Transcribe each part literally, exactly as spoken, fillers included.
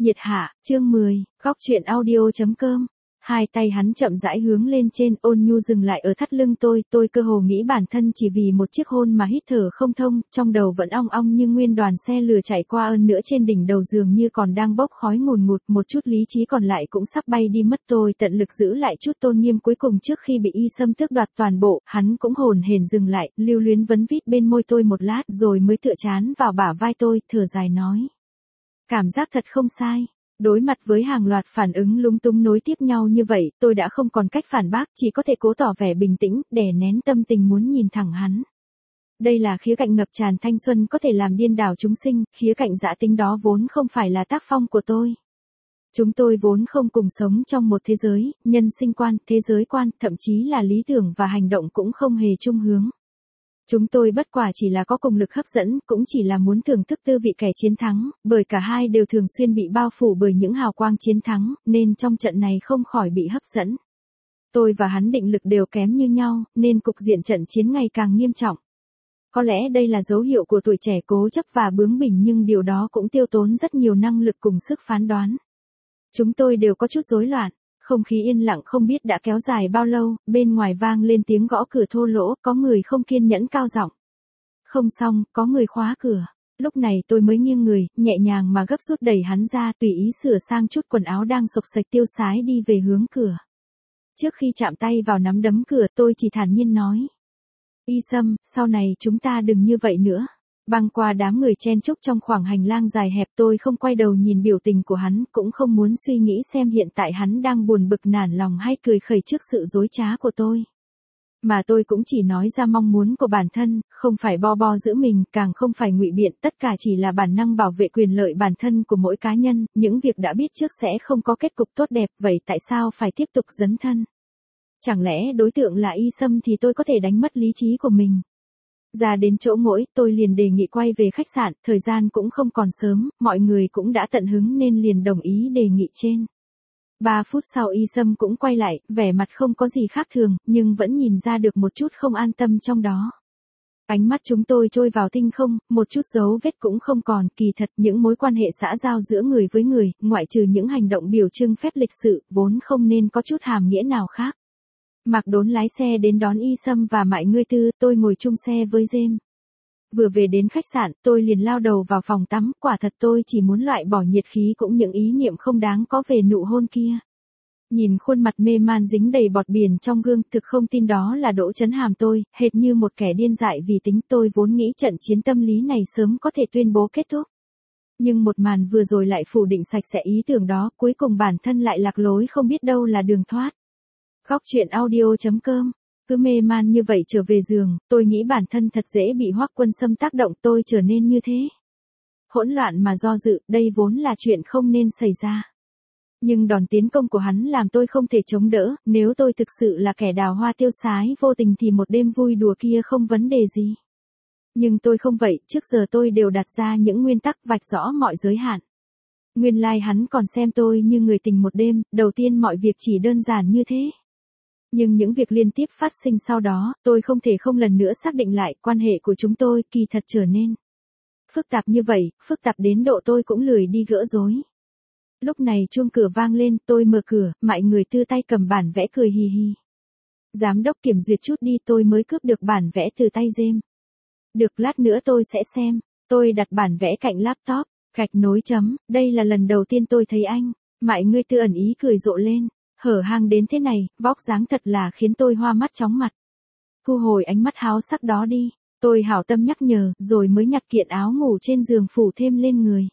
Nhiệt hạ, chương mười, góc chuyện audio.com. Hai tay hắn chậm rãi hướng lên trên, ôn nhu dừng lại ở thắt lưng tôi, tôi cơ hồ nghĩ bản thân chỉ vì một chiếc hôn mà hít thở không thông, trong đầu vẫn ong ong như nguyên đoàn xe lửa chạy qua, ơn nữa trên đỉnh đầu dường như còn đang bốc khói ngùn ngụt, một chút lý trí còn lại cũng sắp bay đi mất. Tôi tận lực giữ lại chút tôn nghiêm cuối cùng trước khi bị Y Sâm tước đoạt toàn bộ, hắn cũng hồn hển dừng lại, lưu luyến vấn vít bên môi tôi một lát rồi mới tựa trán vào bả vai tôi, thở dài nói. Cảm giác thật không sai. Đối mặt với hàng loạt phản ứng lúng túng nối tiếp nhau như vậy, tôi đã không còn cách phản bác, chỉ có thể cố tỏ vẻ bình tĩnh, đè nén tâm tình muốn nhìn thẳng hắn. Đây là khía cạnh ngập tràn thanh xuân có thể làm điên đảo chúng sinh, khía cạnh dã tính đó vốn không phải là tác phong của tôi. Chúng tôi vốn không cùng sống trong một thế giới, nhân sinh quan, thế giới quan, thậm chí là lý tưởng và hành động cũng không hề chung hướng. Chúng tôi bất quả chỉ là có cùng lực hấp dẫn, cũng chỉ là muốn thưởng thức tư vị kẻ chiến thắng, bởi cả hai đều thường xuyên bị bao phủ bởi những hào quang chiến thắng, nên trong trận này không khỏi bị hấp dẫn. Tôi và hắn định lực đều kém như nhau, nên cục diện trận chiến ngày càng nghiêm trọng. Có lẽ đây là dấu hiệu của tuổi trẻ cố chấp và bướng bỉnh, nhưng điều đó cũng tiêu tốn rất nhiều năng lực cùng sức phán đoán. Chúng tôi đều có chút rối loạn. Không khí yên lặng không biết đã kéo dài bao lâu, bên ngoài vang lên tiếng gõ cửa thô lỗ, có người không kiên nhẫn cao giọng. Không xong, có người khóa cửa. Lúc này tôi mới nghiêng người, nhẹ nhàng mà gấp rút đẩy hắn ra, tùy ý sửa sang chút quần áo đang xộc xệch tiêu sái đi về hướng cửa. Trước khi chạm tay vào nắm đấm cửa, tôi chỉ thản nhiên nói. Y Sâm, sau này chúng ta đừng như vậy nữa. Băng qua đám người chen chúc trong khoảng hành lang dài hẹp, tôi không quay đầu nhìn biểu tình của hắn, cũng không muốn suy nghĩ xem hiện tại hắn đang buồn bực nản lòng hay cười khẩy trước sự dối trá của tôi. Mà tôi cũng chỉ nói ra mong muốn của bản thân, không phải bo bo giữ mình, càng không phải ngụy biện, tất cả chỉ là bản năng bảo vệ quyền lợi bản thân của mỗi cá nhân, những việc đã biết trước sẽ không có kết cục tốt đẹp, vậy tại sao phải tiếp tục dấn thân? Chẳng lẽ đối tượng là Y Sâm thì tôi có thể đánh mất lý trí của mình? Ra đến chỗ ngồi, tôi liền đề nghị quay về khách sạn, thời gian cũng không còn sớm, mọi người cũng đã tận hứng nên liền đồng ý đề nghị trên. Ba phút sau Y Sâm cũng quay lại, vẻ mặt không có gì khác thường, nhưng vẫn nhìn ra được một chút không an tâm trong đó. Ánh mắt chúng tôi trôi vào tinh không, một chút dấu vết cũng không còn, kỳ thật những mối quan hệ xã giao giữa người với người, ngoại trừ những hành động biểu trưng phép lịch sự, vốn không nên có chút hàm nghĩa nào khác. Mạc Đốn lái xe đến đón Y Sâm và Mại Ngươi Tư, tôi ngồi chung xe với James. Vừa về đến khách sạn, tôi liền lao đầu vào phòng tắm, quả thật tôi chỉ muốn loại bỏ nhiệt khí cũng những ý niệm không đáng có về nụ hôn kia. Nhìn khuôn mặt mê man dính đầy bọt biển trong gương, thực không tin đó là Đỗ Chấn Hàm tôi, hệt như một kẻ điên dại vì tính. Tôi vốn nghĩ trận chiến tâm lý này sớm có thể tuyên bố kết thúc. Nhưng một màn vừa rồi lại phủ định sạch sẽ ý tưởng đó, cuối cùng bản thân lại lạc lối không biết đâu là đường thoát. Góc chuyện audio.com. Cứ mê man như vậy trở về giường, tôi nghĩ bản thân thật dễ bị Hoắc Quân Sâm tác động, tôi trở nên như thế. Hỗn loạn mà do dự, đây vốn là chuyện không nên xảy ra. Nhưng đòn tiến công của hắn làm tôi không thể chống đỡ, nếu tôi thực sự là kẻ đào hoa tiêu sái vô tình thì một đêm vui đùa kia không vấn đề gì. Nhưng tôi không vậy, trước giờ tôi đều đặt ra những nguyên tắc vạch rõ mọi giới hạn. Nguyên lai hắn còn xem tôi như người tình một đêm, đầu tiên mọi việc chỉ đơn giản như thế. Nhưng những việc liên tiếp phát sinh sau đó, tôi không thể không lần nữa xác định lại quan hệ của chúng tôi kỳ thật trở nên phức tạp như vậy, phức tạp đến độ tôi cũng lười đi gỡ rối. Lúc này chuông cửa vang lên, tôi mở cửa, Mại Người Tư tay cầm bản vẽ cười hì hì. Giám đốc kiểm duyệt chút đi, tôi mới cướp được bản vẽ từ tay James. Được, lát nữa tôi sẽ xem. Tôi đặt bản vẽ cạnh laptop, gạch nối chấm, đây là lần đầu tiên tôi thấy anh. Mại Người Tư ẩn ý cười rộ lên. Hở hang đến thế này, vóc dáng thật là khiến tôi hoa mắt chóng mặt. Thu hồi ánh mắt háo sắc đó đi, tôi hảo tâm nhắc nhở, rồi mới nhặt kiện áo ngủ trên giường phủ thêm lên người.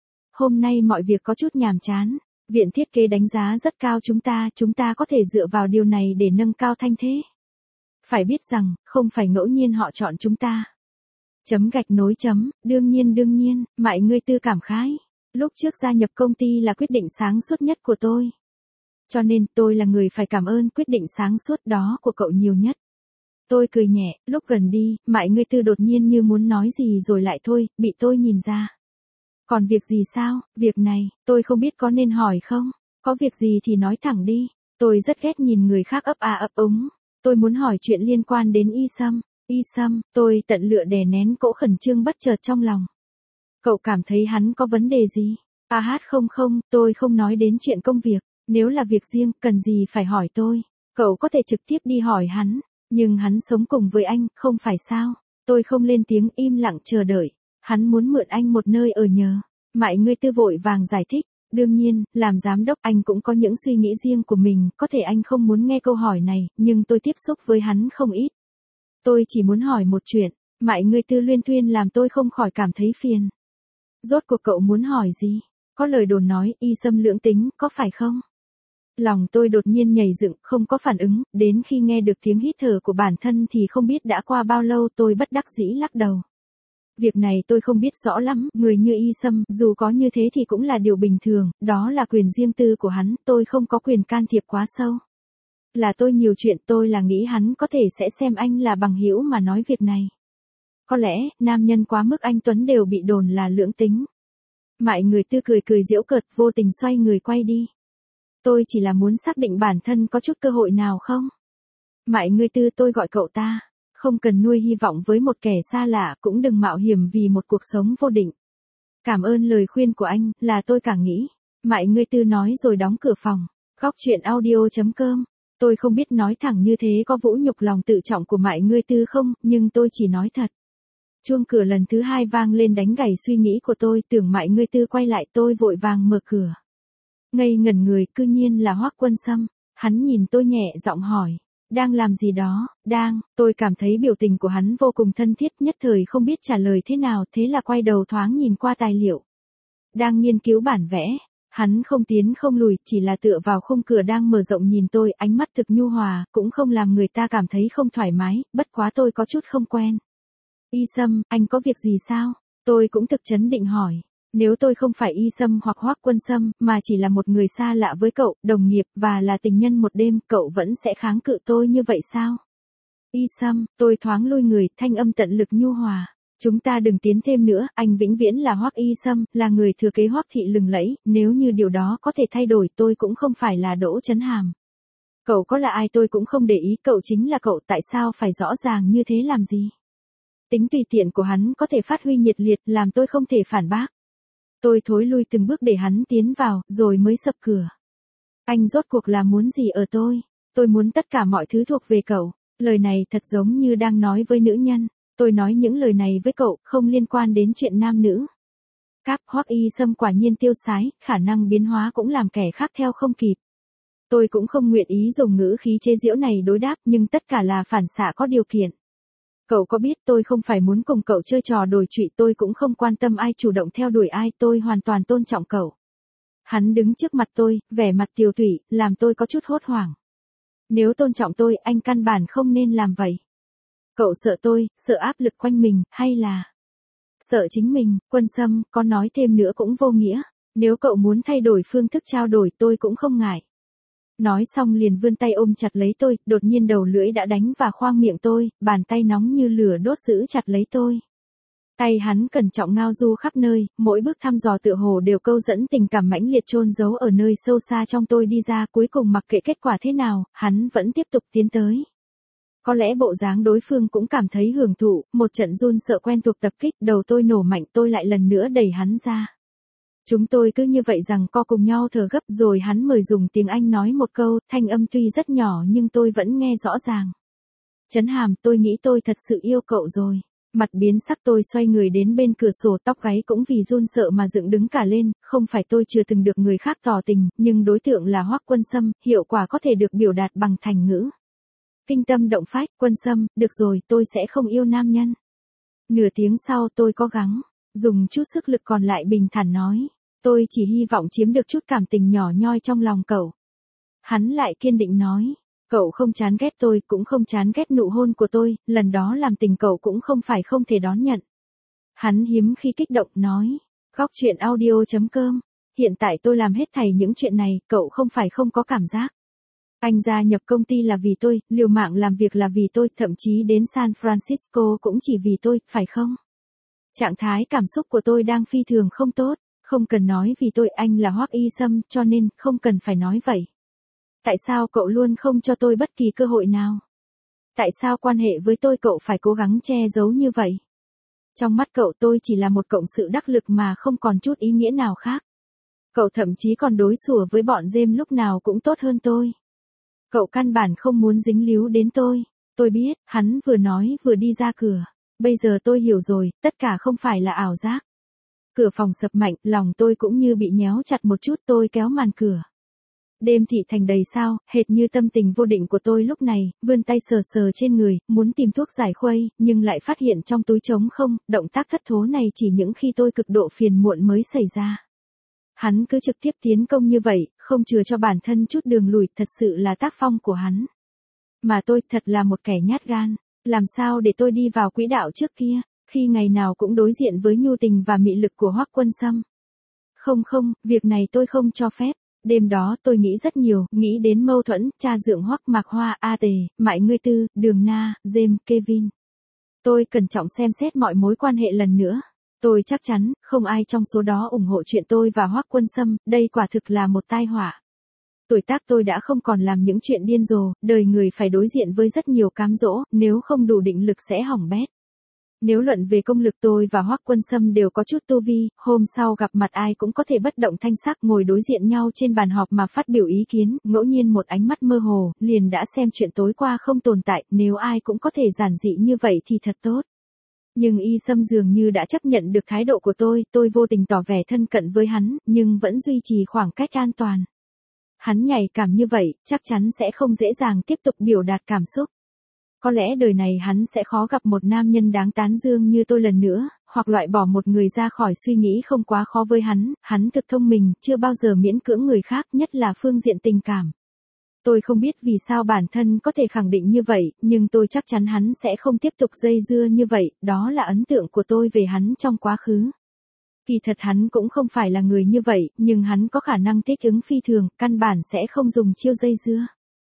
Hôm nay mọi việc có chút nhàm chán, viện thiết kế đánh giá rất cao chúng ta, chúng ta có thể dựa vào điều này để nâng cao thanh thế. Phải biết rằng, không phải ngẫu nhiên họ chọn chúng ta. Chấm gạch nối chấm, đương nhiên đương nhiên, Mại Ngươi Tư cảm khái. Lúc trước gia nhập công ty là quyết định sáng suốt nhất của tôi. Cho nên tôi là người phải cảm ơn quyết định sáng suốt đó của cậu nhiều nhất. Tôi cười nhẹ, lúc gần đi, Mại Ngươi Tư đột nhiên như muốn nói gì rồi lại thôi, bị tôi nhìn ra. Còn việc gì sao, việc này, tôi không biết có nên hỏi không, có việc gì thì nói thẳng đi. Tôi rất ghét nhìn người khác ấp a ấp úng. Tôi muốn hỏi chuyện liên quan đến Y Sâm. Y Sâm, tôi tận lựa đè nén cỗ khẩn trương bất chợt trong lòng. Cậu cảm thấy hắn có vấn đề gì? A hát không không, tôi không nói đến chuyện công việc, nếu là việc riêng, cần gì phải hỏi tôi. Cậu có thể trực tiếp đi hỏi hắn, nhưng hắn sống cùng với anh, không phải sao? Tôi không lên tiếng, im lặng chờ đợi. Hắn muốn mượn anh một nơi ở nhờ. Mại Ngươi Tư vội vàng giải thích. Đương nhiên, làm giám đốc anh cũng có những suy nghĩ riêng của mình, có thể anh không muốn nghe câu hỏi này, nhưng tôi tiếp xúc với hắn không ít. Tôi chỉ muốn hỏi một chuyện, Mại Ngươi Tư luyên thuyên làm tôi không khỏi cảm thấy phiền. Rốt cuộc cậu muốn hỏi gì? Có lời đồn nói Y Sâm lưỡng tính, có phải không? Lòng tôi đột nhiên nhảy dựng, không có phản ứng, đến khi nghe được tiếng hít thở của bản thân thì không biết đã qua bao lâu, tôi bất đắc dĩ lắc đầu. Việc này tôi không biết rõ lắm, người như Y Sâm, dù có như thế thì cũng là điều bình thường, đó là quyền riêng tư của hắn, tôi không có quyền can thiệp quá sâu. Là tôi nhiều chuyện, tôi là nghĩ hắn có thể sẽ xem anh là bằng hữu mà nói việc này. Có lẽ, nam nhân quá mức anh Tuấn đều bị đồn là lưỡng tính. Mại Người Tư cười cười giễu cợt, vô tình xoay người quay đi. Tôi chỉ là muốn xác định bản thân có chút cơ hội nào không? Mại Ngươi Tư, tôi gọi cậu ta. Không cần nuôi hy vọng với một kẻ xa lạ, cũng đừng mạo hiểm vì một cuộc sống vô định. Cảm ơn lời khuyên của anh, là tôi càng nghĩ. Mại Ngươi Tư nói rồi đóng cửa phòng. Góc chuyện audio chấm com. Tôi không biết nói thẳng như thế có vũ nhục lòng tự trọng của Mại Ngươi Tư không, nhưng tôi chỉ nói thật. Chuông cửa lần thứ hai vang lên đánh gảy suy nghĩ của tôi, tưởng Mại Ngươi Tư quay lại, tôi vội vàng mở cửa. Ngây ngẩn người, cư nhiên là Hoắc Quân Sâm. Hắn nhìn tôi nhẹ giọng hỏi. Đang làm gì đó? Đang, tôi cảm thấy biểu tình của hắn vô cùng thân thiết, nhất thời không biết trả lời thế nào, thế là quay đầu thoáng nhìn qua tài liệu. Đang nghiên cứu bản vẽ. Hắn không tiến không lùi, chỉ là tựa vào khung cửa đang mở rộng nhìn tôi, ánh mắt thực nhu hòa, cũng không làm người ta cảm thấy không thoải mái, bất quá tôi có chút không quen. Y Sâm, anh có việc gì sao? Tôi cũng thực chấn định hỏi. Nếu tôi không phải Y Sâm hoặc Hoắc Quân Sâm, mà chỉ là một người xa lạ với cậu, đồng nghiệp, và là tình nhân một đêm, cậu vẫn sẽ kháng cự tôi như vậy sao? Y Sâm, tôi thoáng lui người, thanh âm tận lực nhu hòa. Chúng ta đừng tiến thêm nữa, anh vĩnh viễn là Hoắc Y Sâm, là người thừa kế Hoắc thị lừng lẫy, nếu như điều đó có thể thay đổi tôi cũng không phải là Đỗ Chấn Hàm. Cậu có là ai tôi cũng không để ý, cậu chính là cậu, tại sao phải rõ ràng như thế làm gì? Tính tùy tiện của hắn có thể phát huy nhiệt liệt, làm tôi không thể phản bác. Tôi thối lui từng bước để hắn tiến vào, rồi mới sập cửa. Anh rốt cuộc là muốn gì ở tôi? Tôi muốn tất cả mọi thứ thuộc về cậu. Lời này thật giống như đang nói với nữ nhân. Tôi nói những lời này với cậu, không liên quan đến chuyện nam nữ. Cáp Hoắc Y Sâm quả nhiên tiêu sái, khả năng biến hóa cũng làm kẻ khác theo không kịp. Tôi cũng không nguyện ý dùng ngữ khí chế giễu này đối đáp, nhưng tất cả là phản xạ có điều kiện. Cậu có biết tôi không phải muốn cùng cậu chơi trò đồi trụy, tôi cũng không quan tâm ai chủ động theo đuổi ai, tôi hoàn toàn tôn trọng cậu. Hắn đứng trước mặt tôi, vẻ mặt tiều tụy, làm tôi có chút hốt hoảng. Nếu tôn trọng tôi, anh căn bản không nên làm vậy. Cậu sợ tôi, sợ áp lực quanh mình, hay là sợ chính mình? Quân Sâm, có nói thêm nữa cũng vô nghĩa. Nếu cậu muốn thay đổi phương thức trao đổi tôi cũng không ngại. Nói xong liền vươn tay ôm chặt lấy tôi, đột nhiên đầu lưỡi đã đánh vào khoang miệng tôi, bàn tay nóng như lửa đốt giữ chặt lấy tôi. Tay hắn cẩn trọng ngao du khắp nơi, mỗi bước thăm dò tựa hồ đều câu dẫn tình cảm mãnh liệt chôn giấu ở nơi sâu xa trong tôi đi ra, cuối cùng mặc kệ kết quả thế nào, hắn vẫn tiếp tục tiến tới. Có lẽ bộ dáng đối phương cũng cảm thấy hưởng thụ, một trận run sợ quen thuộc tập kích, đầu tôi nổ mạnh, tôi lại lần nữa đẩy hắn ra. Chúng tôi cứ như vậy rằng co cùng nhau thở gấp, rồi hắn mời dùng tiếng Anh nói một câu, thanh âm tuy rất nhỏ nhưng tôi vẫn nghe rõ ràng. Chấn Hàm, tôi nghĩ tôi thật sự yêu cậu rồi. Mặt biến sắc, tôi xoay người đến bên cửa sổ, tóc gáy cũng vì run sợ mà dựng đứng cả lên, không phải tôi chưa từng được người khác tỏ tình, nhưng đối tượng là Hoắc Quân Sâm, hiệu quả có thể được biểu đạt bằng thành ngữ. Kinh tâm động phách, Quân Sâm, được rồi, tôi sẽ không yêu nam nhân. Nửa tiếng sau tôi có gắng, dùng chút sức lực còn lại bình thản nói. Tôi chỉ hy vọng chiếm được chút cảm tình nhỏ nhoi trong lòng cậu. Hắn lại kiên định nói. Cậu không chán ghét tôi, cũng không chán ghét nụ hôn của tôi, lần đó làm tình cậu cũng không phải không thể đón nhận. Hắn hiếm khi kích động nói. Góc chuyện audio chấm com. Hiện tại tôi làm hết thảy những chuyện này, cậu không phải không có cảm giác. Anh gia nhập công ty là vì tôi, liều mạng làm việc là vì tôi, thậm chí đến San Francisco cũng chỉ vì tôi, phải không? Trạng thái cảm xúc của tôi đang phi thường không tốt. Không cần nói vì tôi, anh là Hoắc Y Sâm, cho nên không cần phải nói vậy. Tại sao cậu luôn không cho tôi bất kỳ cơ hội nào? Tại sao quan hệ với tôi cậu phải cố gắng che giấu như vậy? Trong mắt cậu tôi chỉ là một cộng sự đắc lực mà không còn chút ý nghĩa nào khác. Cậu thậm chí còn đối xử với bọn James lúc nào cũng tốt hơn tôi. Cậu căn bản không muốn dính líu đến tôi. Tôi biết, hắn vừa nói vừa đi ra cửa. Bây giờ tôi hiểu rồi, tất cả không phải là ảo giác. Cửa phòng sập mạnh, lòng tôi cũng như bị nhéo chặt một chút, tôi kéo màn cửa. Đêm thị thành đầy sao, hệt như tâm tình vô định của tôi lúc này, vươn tay sờ sờ trên người, muốn tìm thuốc giải khuây, nhưng lại phát hiện trong túi trống không, động tác thất thố này chỉ những khi tôi cực độ phiền muộn mới xảy ra. Hắn cứ trực tiếp tiến công như vậy, không chừa cho bản thân chút đường lùi, thật sự là tác phong của hắn. Mà tôi thật là một kẻ nhát gan, làm sao để tôi đi vào quỹ đạo trước kia, khi ngày nào cũng đối diện với nhu tình và mị lực của Hoắc Quân Sâm. Không không, việc này tôi không cho phép. Đêm đó tôi nghĩ rất nhiều, nghĩ đến mâu thuẫn, cha dượng Hoắc Mạc Hoa, A Tề, Mại Ngươi Tư, Đường Na, James, Kevin. Tôi cẩn trọng xem xét mọi mối quan hệ lần nữa. Tôi chắc chắn, không ai trong số đó ủng hộ chuyện tôi và Hoắc Quân Sâm, đây quả thực là một tai họa. Tuổi tác tôi đã không còn làm những chuyện điên rồ, đời người phải đối diện với rất nhiều cám dỗ, nếu không đủ định lực sẽ hỏng bét. Nếu luận về công lực tôi và Hoắc Quân Sâm đều có chút tu vi, hôm sau gặp mặt ai cũng có thể bất động thanh sắc ngồi đối diện nhau trên bàn họp mà phát biểu ý kiến, ngẫu nhiên một ánh mắt mơ hồ, liền đã xem chuyện tối qua không tồn tại, nếu ai cũng có thể giản dị như vậy thì thật tốt. Nhưng Y Sâm dường như đã chấp nhận được thái độ của tôi, tôi vô tình tỏ vẻ thân cận với hắn, nhưng vẫn duy trì khoảng cách an toàn. Hắn nhạy cảm như vậy, chắc chắn sẽ không dễ dàng tiếp tục biểu đạt cảm xúc. Có lẽ đời này hắn sẽ khó gặp một nam nhân đáng tán dương như tôi lần nữa, hoặc loại bỏ một người ra khỏi suy nghĩ không quá khó với hắn, hắn thực thông minh, chưa bao giờ miễn cưỡng người khác, nhất là phương diện tình cảm. Tôi không biết vì sao bản thân có thể khẳng định như vậy, nhưng tôi chắc chắn hắn sẽ không tiếp tục dây dưa như vậy, đó là ấn tượng của tôi về hắn trong quá khứ. Kỳ thật hắn cũng không phải là người như vậy, nhưng hắn có khả năng thích ứng phi thường, căn bản sẽ không dùng chiêu dây dưa.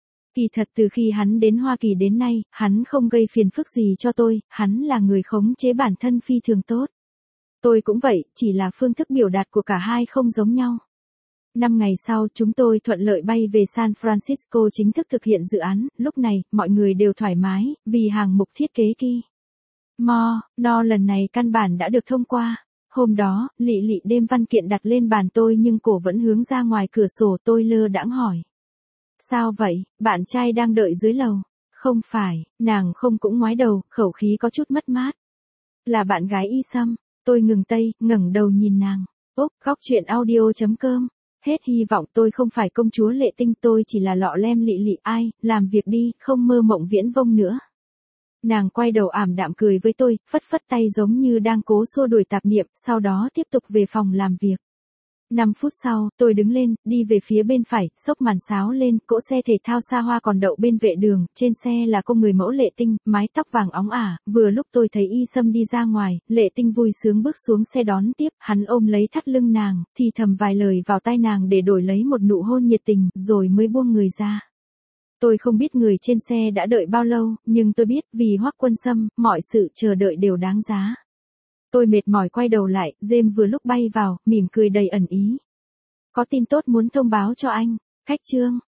Kỳ thật từ khi hắn đến Hoa Kỳ đến nay, hắn không gây phiền phức gì cho tôi, hắn là người khống chế bản thân phi thường tốt. Tôi cũng vậy, chỉ là phương thức biểu đạt của cả hai không giống nhau. Năm ngày sau, chúng tôi thuận lợi bay về San Francisco chính thức thực hiện dự án, lúc này, mọi người đều thoải mái, vì hàng mục thiết kế Ki. Mo, No lần này căn bản đã được thông qua. Hôm đó, Lị Lị đem văn kiện đặt lên bàn tôi nhưng cổ vẫn hướng ra ngoài cửa sổ, tôi lơ đãng hỏi. Sao vậy, bạn trai đang đợi dưới lầu? Không phải, nàng không cũng ngoái đầu, khẩu khí có chút mất mát. Là bạn gái Y Sâm, tôi ngừng tay, ngẩng đầu nhìn nàng. Úc, góc truyện audio chấm com. Hết hy vọng tôi không phải công chúa lệ tinh, tôi chỉ là lọ lem Lị Lị, ai, làm việc đi, không mơ mộng viễn vông nữa. Nàng quay đầu ảm đạm cười với tôi, phất phất tay giống như đang cố xua đuổi tạp niệm, sau đó tiếp tục về phòng làm việc. năm phút sau, tôi đứng lên, đi về phía bên phải, xốc màn sáo lên, cỗ xe thể thao xa hoa còn đậu bên vệ đường, trên xe là cô người mẫu Lệ Tinh, mái tóc vàng óng ả, vừa lúc tôi thấy Y Sâm đi ra ngoài, Lệ Tinh vui sướng bước xuống xe đón tiếp, hắn ôm lấy thắt lưng nàng, thì thầm vài lời vào tai nàng để đổi lấy một nụ hôn nhiệt tình, rồi mới buông người ra. Tôi không biết người trên xe đã đợi bao lâu, nhưng tôi biết, vì Hoắc Quân Sâm, mọi sự chờ đợi đều đáng giá. Tôi mệt mỏi quay đầu lại, James vừa lúc bay vào, mỉm cười đầy ẩn ý. Có tin tốt muốn thông báo cho anh. Khách trương,